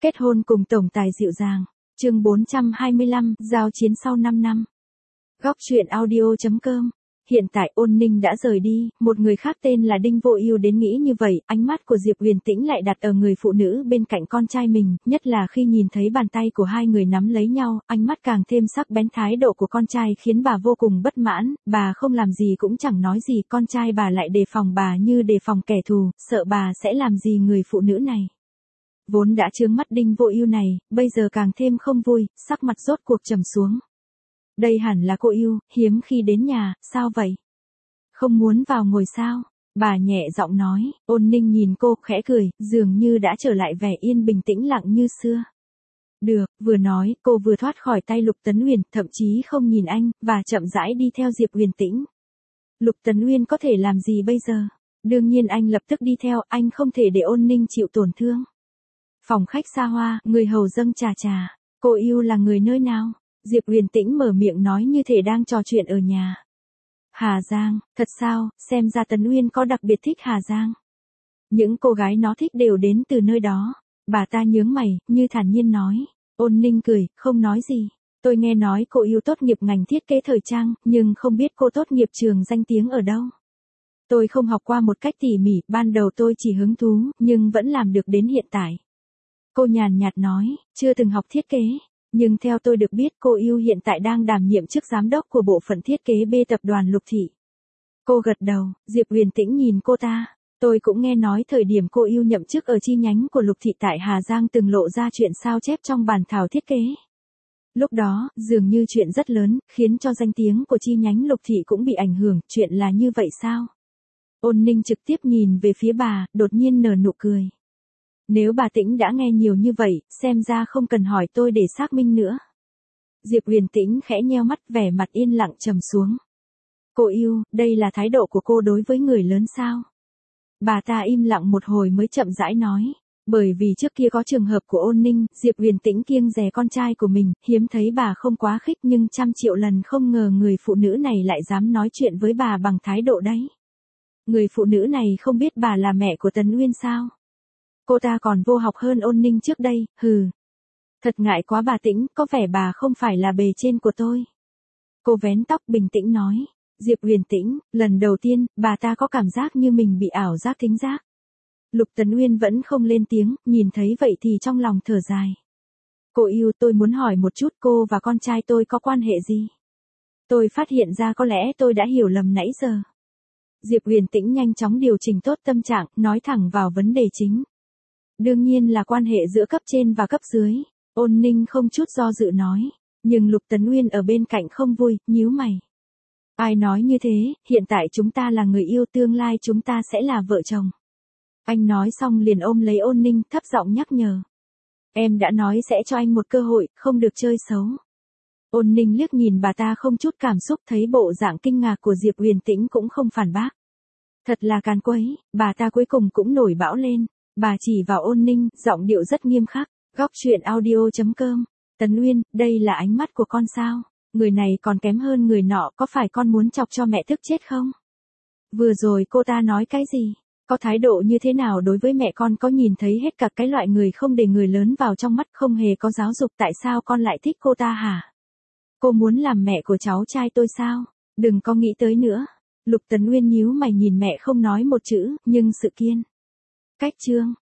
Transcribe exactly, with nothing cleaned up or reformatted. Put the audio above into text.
Kết hôn cùng tổng tài dịu dàng. Chương bốn trăm hai mươi lăm, giao chiến sau năm năm. Góc truyện audio chấm com. Hiện tại Ôn Ninh đã rời đi, một người khác tên là Đinh Vô Ưu đến nghĩ như vậy, ánh mắt của Diệp Huyền Tĩnh lại đặt ở người phụ nữ bên cạnh con trai mình, nhất là khi nhìn thấy bàn tay của hai người nắm lấy nhau, ánh mắt càng thêm sắc bén. Thái độ của con trai khiến bà vô cùng bất mãn, bà không làm gì cũng chẳng nói gì, con trai bà lại đề phòng bà như đề phòng kẻ thù, sợ bà sẽ làm gì người phụ nữ này. Vốn đã chướng mắt Đinh Vô Ưu này, bây giờ càng thêm không vui, sắc mặt rốt cuộc trầm xuống. Đây hẳn là cô Ưu, hiếm khi đến nhà, sao vậy? Không muốn vào ngồi sao? Bà nhẹ giọng nói. Ôn Ninh nhìn cô, khẽ cười, dường như đã trở lại vẻ yên bình tĩnh lặng như xưa. Được, vừa nói, cô vừa thoát khỏi tay Lục Tấn Uyên, thậm chí không nhìn anh, và chậm rãi đi theo Diệp Huyền Tĩnh. Lục Tấn Uyên có thể làm gì bây giờ? Đương nhiên anh lập tức đi theo, anh không thể để Ôn Ninh chịu tổn thương. Phòng khách xa hoa, người hầu dâng trà trà. Cô Ưu là người nơi nào? Diệp Huyền Tĩnh mở miệng nói như thể đang trò chuyện ở nhà. Hà Giang, thật sao, xem ra Tấn Uyên có đặc biệt thích Hà Giang. Những cô gái nó thích đều đến từ nơi đó. Bà ta nhướng mày, như thản nhiên nói. Ôn Ninh cười, không nói gì. Tôi nghe nói cô Ưu tốt nghiệp ngành thiết kế thời trang, nhưng không biết cô tốt nghiệp trường danh tiếng ở đâu. Tôi không học qua một cách tỉ mỉ, ban đầu tôi chỉ hứng thú, nhưng vẫn làm được đến hiện tại. Cô nhàn nhạt nói, chưa từng học thiết kế. Nhưng theo tôi được biết cô Ưu hiện tại đang đảm nhiệm chức giám đốc của bộ phận thiết kế B tập đoàn Lục Thị. Cô gật đầu, Diệp Huyền Tĩnh nhìn cô ta. Tôi cũng nghe nói thời điểm cô Ưu nhậm chức ở chi nhánh của Lục Thị tại Hà Giang từng lộ ra chuyện sao chép trong bản thảo thiết kế. Lúc đó, dường như chuyện rất lớn, khiến cho danh tiếng của chi nhánh Lục Thị cũng bị ảnh hưởng, chuyện là như vậy sao? Ôn Ninh trực tiếp nhìn về phía bà, đột nhiên nở nụ cười. Nếu bà Tĩnh đã nghe nhiều như vậy, xem ra không cần hỏi tôi để xác minh nữa. Diệp Huyền Tĩnh khẽ nheo mắt, vẻ mặt yên lặng trầm xuống. Cô Ưu, đây là thái độ của cô đối với người lớn sao? Bà ta im lặng một hồi mới chậm rãi nói. Bởi vì trước kia có trường hợp của Ôn Ninh, Diệp Huyền Tĩnh kiêng dè con trai của mình, hiếm thấy bà không quá khích nhưng trăm triệu lần không ngờ người phụ nữ này lại dám nói chuyện với bà bằng thái độ đấy. Người phụ nữ này không biết bà là mẹ của Tấn Uyên sao? Cô ta còn vô học hơn Ôn Ninh trước đây, hừ. Thật ngại quá bà Tĩnh, có vẻ bà không phải là bề trên của tôi. Cô vén tóc bình tĩnh nói. Diệp Huyền Tĩnh, lần đầu tiên, bà ta có cảm giác như mình bị ảo giác thính giác. Lục Tấn Uyên vẫn không lên tiếng, nhìn thấy vậy thì trong lòng thở dài. Cô Ưu, tôi muốn hỏi một chút, cô và con trai tôi có quan hệ gì? Tôi phát hiện ra có lẽ tôi đã hiểu lầm nãy giờ. Diệp Huyền Tĩnh nhanh chóng điều chỉnh tốt tâm trạng, nói thẳng vào vấn đề chính. Đương nhiên là quan hệ giữa cấp trên và cấp dưới. Ôn Ninh không chút do dự nói. Nhưng Lục Tấn Uyên ở bên cạnh không vui, nhíu mày. Ai nói như thế, hiện tại chúng ta là người yêu, tương lai chúng ta sẽ là vợ chồng. Anh nói xong liền ôm lấy Ôn Ninh, thấp giọng nhắc nhở. Em đã nói sẽ cho anh một cơ hội, không được chơi xấu. Ôn Ninh liếc nhìn bà ta không chút cảm xúc, thấy bộ dạng kinh ngạc của Diệp Huyền Tĩnh cũng không phản bác. Thật là càn quấy, bà ta cuối cùng cũng nổi bão lên. Bà chỉ vào Ôn Ninh, giọng điệu rất nghiêm khắc. Góc truyện audio chấm com. Tấn Uyên, đây là ánh mắt của con sao? Người này còn kém hơn người nọ, có phải con muốn chọc cho mẹ tức chết không? Vừa rồi cô ta nói cái gì? Có thái độ như thế nào đối với mẹ con, có nhìn thấy hết cả cái loại người không để người lớn vào trong mắt, không hề có giáo dục, tại sao con lại thích cô ta hả? Cô muốn làm mẹ của cháu trai tôi sao? Đừng có nghĩ tới nữa. Lục Tấn Uyên nhíu mày nhìn mẹ không nói một chữ, nhưng sự kiên. Cách trương,